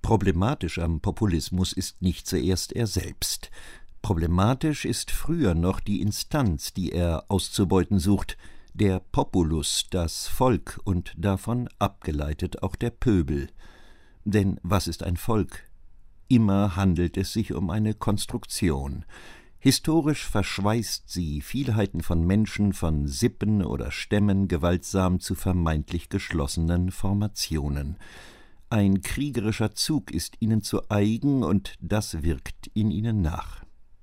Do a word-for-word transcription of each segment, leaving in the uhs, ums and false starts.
Problematisch am Populismus ist nicht zuerst er selbst. Problematisch ist früher noch die Instanz, die er auszubeuten sucht, der Populus, das Volk und davon abgeleitet auch der Pöbel. Denn was ist ein Volk? Immer handelt es sich um eine Konstruktion. Historisch verschweißt sie Vielheiten von Menschen, von Sippen oder Stämmen gewaltsam zu vermeintlich geschlossenen Formationen. Ein kriegerischer Zug ist ihnen zu eigen, und das wirkt in ihnen nach.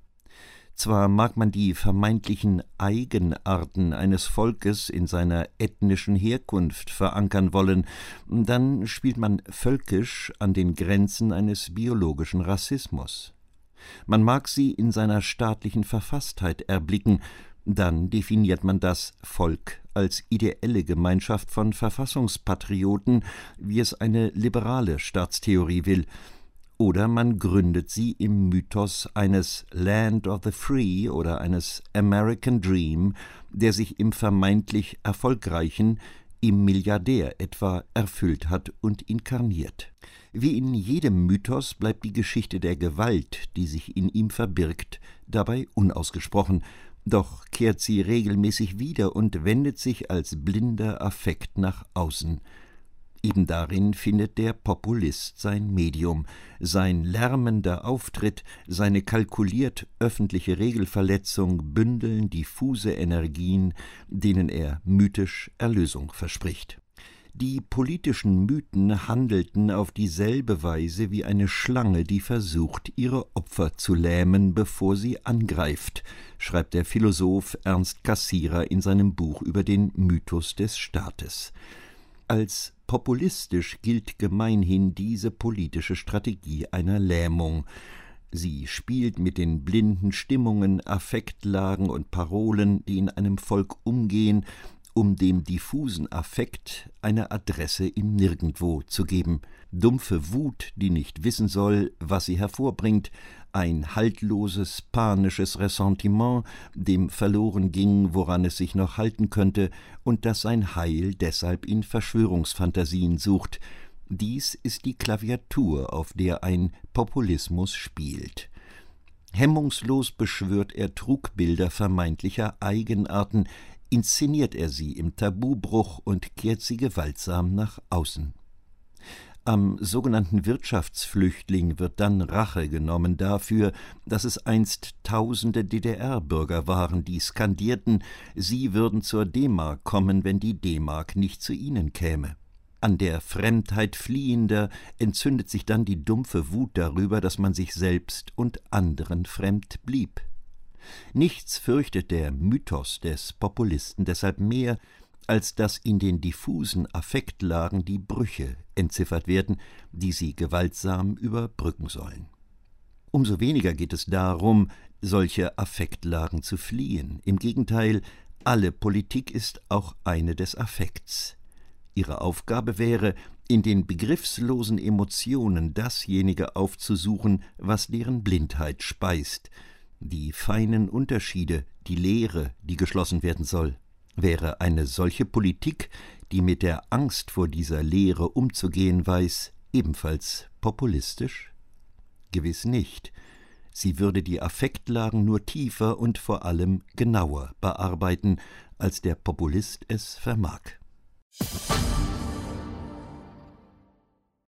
Zwar mag man die vermeintlichen Eigenarten eines Volkes in seiner ethnischen Herkunft verankern wollen, dann spielt man völkisch an den Grenzen eines biologischen Rassismus. Man mag sie in seiner staatlichen Verfasstheit erblicken, dann definiert man das Volk als ideelle Gemeinschaft von Verfassungspatrioten, wie es eine liberale Staatstheorie will. Oder man gründet sie im Mythos eines Land of the Free oder eines American Dream, der sich im vermeintlich Erfolgreichen, im Milliardär etwa, erfüllt hat und inkarniert. Wie in jedem Mythos bleibt die Geschichte der Gewalt, die sich in ihm verbirgt, dabei unausgesprochen, doch kehrt sie regelmäßig wieder und wendet sich als blinder Affekt nach außen. Eben darin findet der Populist sein Medium, sein lärmender Auftritt, seine kalkuliert öffentliche Regelverletzung bündeln diffuse Energien, denen er mythisch Erlösung verspricht. Die politischen Mythen handelten auf dieselbe Weise wie eine Schlange, die versucht, ihre Opfer zu lähmen, bevor sie angreift, schreibt der Philosoph Ernst Cassirer in seinem Buch über den Mythos des Staates. Als populistisch gilt gemeinhin diese politische Strategie einer Lähmung. Sie spielt mit den blinden Stimmungen, Affektlagen und Parolen, die in einem Volk umgehen, um dem diffusen Affekt eine Adresse im Nirgendwo zu geben. Dumpfe Wut, die nicht wissen soll, was sie hervorbringt, ein haltloses, panisches Ressentiment, dem verloren ging, woran es sich noch halten könnte, und das sein Heil deshalb in Verschwörungsfantasien sucht. Dies ist die Klaviatur, auf der ein Populismus spielt. Hemmungslos beschwört er Trugbilder vermeintlicher Eigenarten, inszeniert er sie im Tabubruch und kehrt sie gewaltsam nach außen. Am sogenannten Wirtschaftsflüchtling wird dann Rache genommen dafür, dass es einst tausende D D R-Bürger waren, die skandierten, sie würden zur D-Mark kommen, wenn die D-Mark nicht zu ihnen käme. An der Fremdheit Fliehender entzündet sich dann die dumpfe Wut darüber, dass man sich selbst und anderen fremd blieb. Nichts fürchtet der Mythos des Populisten deshalb mehr, als dass in den diffusen Affektlagen die Brüche entziffert werden, die sie gewaltsam überbrücken sollen. Umso weniger geht es darum, solche Affektlagen zu fliehen. Im Gegenteil, alle Politik ist auch eine des Affekts. Ihre Aufgabe wäre, in den begriffslosen Emotionen dasjenige aufzusuchen, was deren Blindheit speist, die feinen Unterschiede, die Lehre, die geschlossen werden soll. Wäre eine solche Politik, die mit der Angst vor dieser Lehre umzugehen weiß, ebenfalls populistisch? Gewiss nicht. Sie würde die Affektlagen nur tiefer und vor allem genauer bearbeiten, als der Populist es vermag.